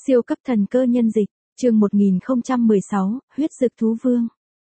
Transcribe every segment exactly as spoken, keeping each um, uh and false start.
Siêu cấp thần cơ nhân dịch, chương một nghìn không trăm mười sáu, huyết dực thú vương.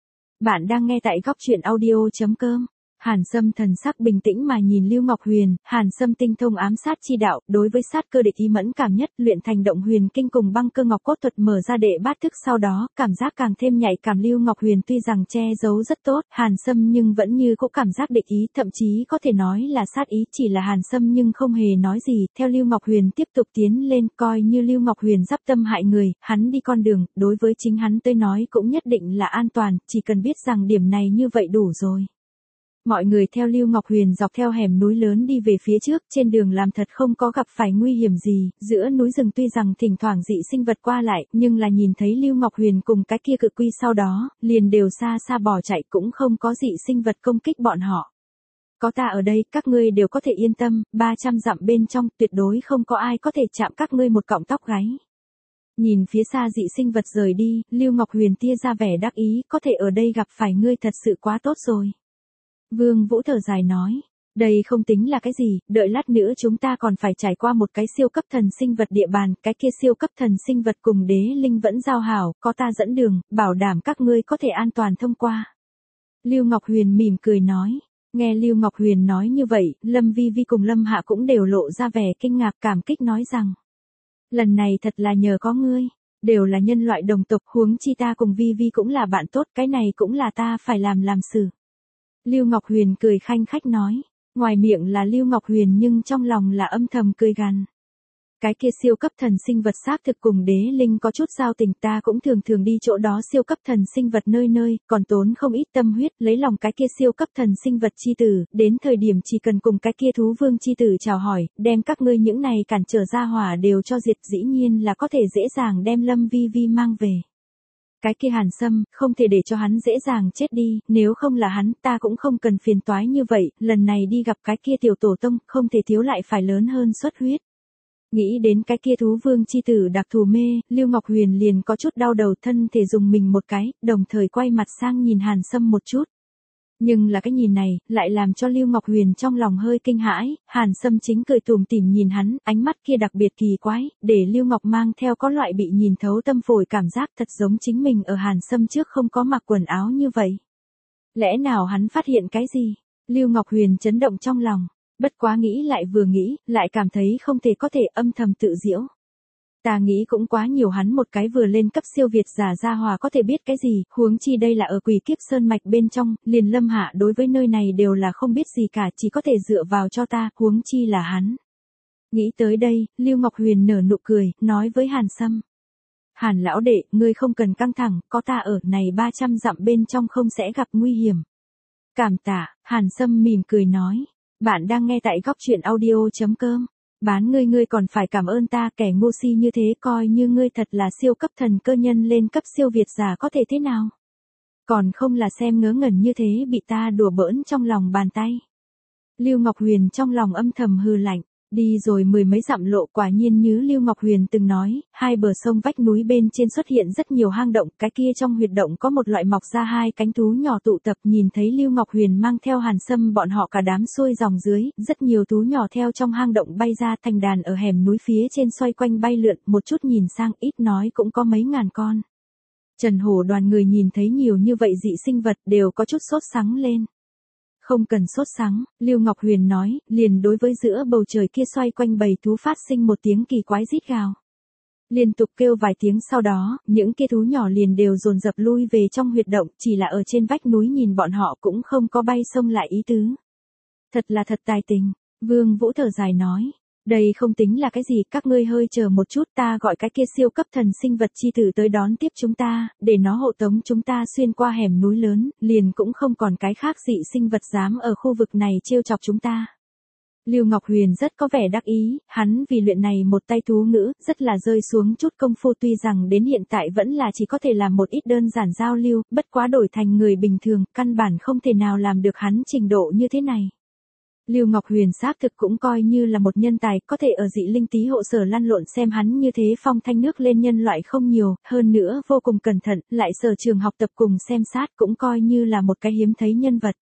Bạn đang nghe tại góc truyện audio chấm com. Hàn Sâm thần sắc bình tĩnh mà nhìn Lưu Ngọc Huyền, Hàn Sâm tinh thông ám sát chi đạo, đối với sát cơ địch ý mẫn cảm nhất, luyện thành động huyền kinh cùng băng cơ ngọc cốt thuật mở ra đệ bát thức sau đó, cảm giác càng thêm nhạy cảm. Lưu Ngọc Huyền tuy rằng che giấu rất tốt, Hàn Sâm nhưng vẫn như cũ cảm giác địch ý, thậm chí có thể nói là sát ý, chỉ là Hàn Sâm nhưng không hề nói gì, theo Lưu Ngọc Huyền tiếp tục tiến lên, coi như Lưu Ngọc Huyền giáp tâm hại người, hắn đi con đường, đối với chính hắn tới nói cũng nhất định là an toàn, chỉ cần biết rằng điểm này như vậy đủ rồi. Mọi người theo Lưu Ngọc Huyền dọc theo hẻm núi lớn đi về phía trước, trên đường làm thật không có gặp phải nguy hiểm gì, giữa núi rừng tuy rằng thỉnh thoảng dị sinh vật qua lại, nhưng là nhìn thấy Lưu Ngọc Huyền cùng cái kia cự quy sau đó, liền đều xa xa bỏ chạy, cũng không có dị sinh vật công kích bọn họ. Có ta ở đây, các ngươi đều có thể yên tâm, ba trăm dặm bên trong, tuyệt đối không có ai có thể chạm các ngươi một cọng tóc gáy. Nhìn phía xa dị sinh vật rời đi, Lưu Ngọc Huyền tia ra vẻ đắc ý, có thể ở đây gặp phải ngươi thật sự quá tốt rồi. Vương Vũ thở dài nói, đây không tính là cái gì, đợi lát nữa chúng ta còn phải trải qua một cái siêu cấp thần sinh vật địa bàn, cái kia siêu cấp thần sinh vật cùng đế linh vẫn giao hảo, có ta dẫn đường, bảo đảm các ngươi có thể an toàn thông qua. Lưu Ngọc Huyền mỉm cười nói, nghe Lưu Ngọc Huyền nói như vậy, Lâm Vi Vi cùng Lâm Hạ cũng đều lộ ra vẻ kinh ngạc cảm kích nói rằng, lần này thật là nhờ có ngươi, đều là nhân loại đồng tộc, huống chi ta cùng Vi Vi cũng là bạn tốt, cái này cũng là ta phải làm làm sự. Lưu Ngọc Huyền cười khanh khách nói, ngoài miệng là Lưu Ngọc Huyền nhưng trong lòng là âm thầm cười gằn. Cái kia siêu cấp thần sinh vật xác thực cùng đế linh có chút giao tình, ta cũng thường thường đi chỗ đó siêu cấp thần sinh vật nơi nơi, còn tốn không ít tâm huyết, lấy lòng cái kia siêu cấp thần sinh vật chi tử, đến thời điểm chỉ cần cùng cái kia thú vương chi tử chào hỏi, đem các ngươi những này cản trở ra hỏa đều cho diệt, dĩ nhiên là có thể dễ dàng đem Lâm Vi Vi mang về. Cái kia Hàn Sâm, không thể để cho hắn dễ dàng chết đi, nếu không là hắn, ta cũng không cần phiền toái như vậy, lần này đi gặp cái kia tiểu tổ tông, không thể thiếu lại phải lớn hơn xuất huyết. Nghĩ đến cái kia thú vương chi tử đặc thù mê, Lưu Ngọc Huyền liền có chút đau đầu, thân thể dùng mình một cái, đồng thời quay mặt sang nhìn Hàn Sâm một chút. Nhưng là cái nhìn này, lại làm cho Lưu Ngọc Huyền trong lòng hơi kinh hãi, Hàn Sâm chính cười tủm tỉm nhìn hắn, ánh mắt kia đặc biệt kỳ quái, để Lưu Ngọc mang theo có loại bị nhìn thấu tâm phổi cảm giác thật giống chính mình ở Hàn Sâm trước không có mặc quần áo như vậy. Lẽ nào hắn phát hiện cái gì? Lưu Ngọc Huyền chấn động trong lòng, bất quá nghĩ lại vừa nghĩ, lại cảm thấy không thể có thể âm thầm tự giễu. Ta nghĩ cũng quá nhiều, hắn một cái vừa lên cấp siêu việt giả gia hòa có thể biết cái gì, huống chi đây là ở Quỷ Kiếp Sơn mạch bên trong, liền Lâm Hạ đối với nơi này đều là không biết gì cả, chỉ có thể dựa vào cho ta, huống chi là hắn. Nghĩ tới đây, Lưu Ngọc Huyền nở nụ cười, nói với Hàn Sâm. Hàn lão đệ, ngươi không cần căng thẳng, có ta ở, này ba trăm dặm bên trong không sẽ gặp nguy hiểm. Cảm tạ, Hàn Sâm mỉm cười nói, bạn đang nghe tại góc truyện audio chấm com. Bán ngươi ngươi còn phải cảm ơn ta, kẻ ngu si như thế, coi như ngươi thật là siêu cấp thần cơ nhân lên cấp siêu việt giả có thể thế nào? Còn không là xem ngớ ngẩn như thế bị ta đùa bỡn trong lòng bàn tay. Lưu Ngọc Huyền trong lòng âm thầm hừ lạnh, đi rồi mười mấy dặm lộ, quả nhiên như Lưu Ngọc Huyền từng nói, hai bờ sông vách núi bên trên xuất hiện rất nhiều hang động, cái kia trong huyệt động có một loại mọc ra hai cánh thú nhỏ tụ tập, nhìn thấy Lưu Ngọc Huyền mang theo Hàn Sâm bọn họ cả đám xuôi dòng dưới, rất nhiều thú nhỏ theo trong hang động bay ra thành đàn ở hẻm núi phía trên xoay quanh bay lượn, một chút nhìn sang ít nói cũng có mấy ngàn con. Trần Hổ đoàn người nhìn thấy nhiều như vậy dị sinh vật đều có chút sốt sắng lên. Không cần sốt sắng, Lưu Ngọc Huyền nói, liền đối với giữa bầu trời kia xoay quanh bầy thú phát sinh một tiếng kỳ quái rít gào. Liên tục kêu vài tiếng sau đó, những kia thú nhỏ liền đều dồn dập lui về trong huyệt động, chỉ là ở trên vách núi nhìn bọn họ cũng không có bay xông lại ý tứ. Thật là thật tài tình, Vương Vũ thở dài nói. Đây không tính là cái gì, các ngươi hơi chờ một chút, ta gọi cái kia siêu cấp thần sinh vật chi tử tới đón tiếp chúng ta, để nó hộ tống chúng ta xuyên qua hẻm núi lớn, liền cũng không còn cái khác dị sinh vật dám ở khu vực này trêu chọc chúng ta. Lưu Ngọc Huyền rất có vẻ đắc ý, hắn vì luyện này một tay thú ngữ, rất là rơi xuống chút công phu, tuy rằng đến hiện tại vẫn là chỉ có thể làm một ít đơn giản giao lưu, bất quá đổi thành người bình thường, căn bản không thể nào làm được hắn trình độ như thế này. Lưu Ngọc Huyền xác thực cũng coi như là một nhân tài, có thể ở dị linh tí hộ sở lăn lộn, xem hắn như thế phong thanh nước lên nhân loại không nhiều, hơn nữa vô cùng cẩn thận, lại sở trường học tập cùng xem sát cũng coi như là một cái hiếm thấy nhân vật.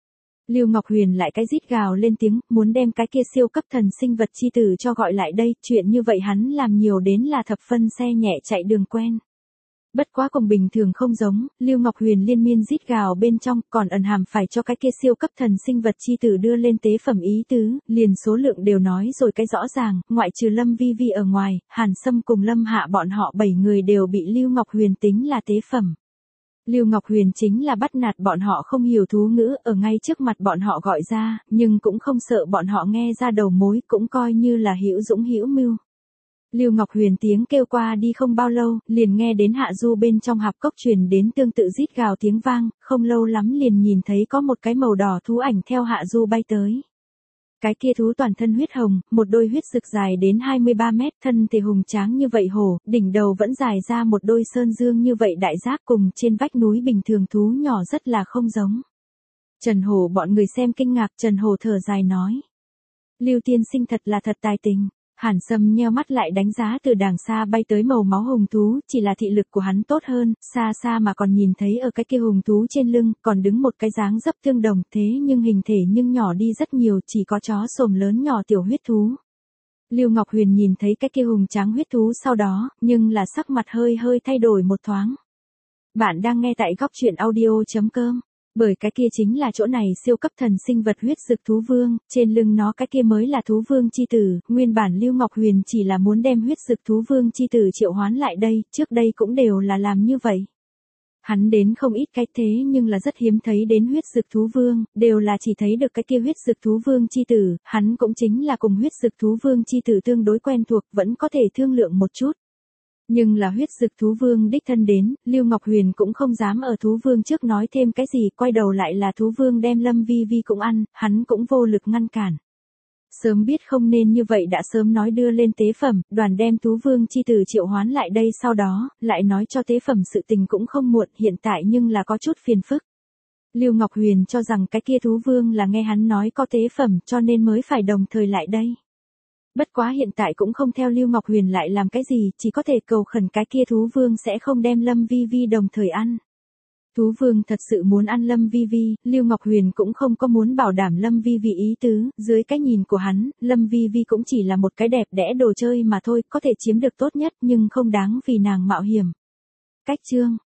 Lưu Ngọc Huyền lại cái rít gào lên tiếng, muốn đem cái kia siêu cấp thần sinh vật chi tử cho gọi lại đây, chuyện như vậy hắn làm nhiều đến là thập phân xe nhẹ chạy đường quen. Bất quá cùng bình thường không giống, Lưu Ngọc Huyền liên miên rít gào bên trong, còn ẩn hàm phải cho cái kia siêu cấp thần sinh vật chi tử đưa lên tế phẩm ý tứ, liền số lượng đều nói rồi cái rõ ràng, ngoại trừ Lâm Vi Vi ở ngoài, Hàn Sâm cùng Lâm Hạ bọn họ bảy người đều bị Lưu Ngọc Huyền tính là tế phẩm. Lưu Ngọc Huyền chính là bắt nạt bọn họ không hiểu thú ngữ, ở ngay trước mặt bọn họ gọi ra, nhưng cũng không sợ bọn họ nghe ra đầu mối, cũng coi như là hữu dũng hữu mưu. Lưu Ngọc Huyền tiếng kêu qua đi không bao lâu, liền nghe đến hạ du bên trong hạp cốc truyền đến tương tự rít gào tiếng vang, không lâu lắm liền nhìn thấy có một cái màu đỏ thú ảnh theo hạ du bay tới. Cái kia thú toàn thân huyết hồng, một đôi huyết rực dài đến hai mươi ba mét, thân thể hùng tráng như vậy hổ, đỉnh đầu vẫn dài ra một đôi sơn dương như vậy đại giác, cùng trên vách núi bình thường thú nhỏ rất là không giống. Trần Hổ bọn người xem kinh ngạc, Trần Hổ thở dài nói. Lưu tiên sinh thật là thật tài tình. Hàn Sâm nheo mắt lại đánh giá từ đàng xa bay tới màu máu hùng thú, chỉ là thị lực của hắn tốt hơn, xa xa mà còn nhìn thấy ở cái kia hùng thú trên lưng, còn đứng một cái dáng dấp tương đồng, thế nhưng hình thể nhưng nhỏ đi rất nhiều, chỉ có chó sồm lớn nhỏ tiểu huyết thú. Lưu Ngọc Huyền nhìn thấy cái kia hùng tráng huyết thú sau đó, nhưng là sắc mặt hơi hơi thay đổi một thoáng. Bạn đang nghe tại góc truyện audio chấm com. Bởi cái kia chính là chỗ này siêu cấp thần sinh vật huyết dực thú vương, trên lưng nó cái kia mới là thú vương chi tử, nguyên bản Lưu Ngọc Huyền chỉ là muốn đem huyết dực thú vương chi tử triệu hoán lại đây, trước đây cũng đều là làm như vậy. Hắn đến không ít cái thế nhưng là rất hiếm thấy đến huyết dực thú vương, đều là chỉ thấy được cái kia huyết dực thú vương chi tử, hắn cũng chính là cùng huyết dực thú vương chi tử tương đối quen thuộc, vẫn có thể thương lượng một chút. Nhưng là huyết dực thú vương đích thân đến, Lưu Ngọc Huyền cũng không dám ở thú vương trước nói thêm cái gì, quay đầu lại là thú vương đem Lâm Vi Vi cũng ăn, hắn cũng vô lực ngăn cản. Sớm biết không nên như vậy đã sớm nói đưa lên tế phẩm, đoàn đem thú vương chi tử triệu hoán lại đây sau đó, lại nói cho tế phẩm sự tình cũng không muộn, hiện tại nhưng là có chút phiền phức. Lưu Ngọc Huyền cho rằng cái kia thú vương là nghe hắn nói có tế phẩm cho nên mới phải đồng thời lại đây. Bất quá hiện tại cũng không theo Lưu Ngọc Huyền lại làm cái gì, chỉ có thể cầu khẩn cái kia thú vương sẽ không đem Lâm Vi Vi đồng thời ăn. Thú vương thật sự muốn ăn Lâm Vi Vi, Lưu Ngọc Huyền cũng không có muốn bảo đảm Lâm Vi Vi ý tứ, dưới cái nhìn của hắn, Lâm Vi Vi cũng chỉ là một cái đẹp đẽ đồ chơi mà thôi, có thể chiếm được tốt nhất nhưng không đáng vì nàng mạo hiểm. Cách chương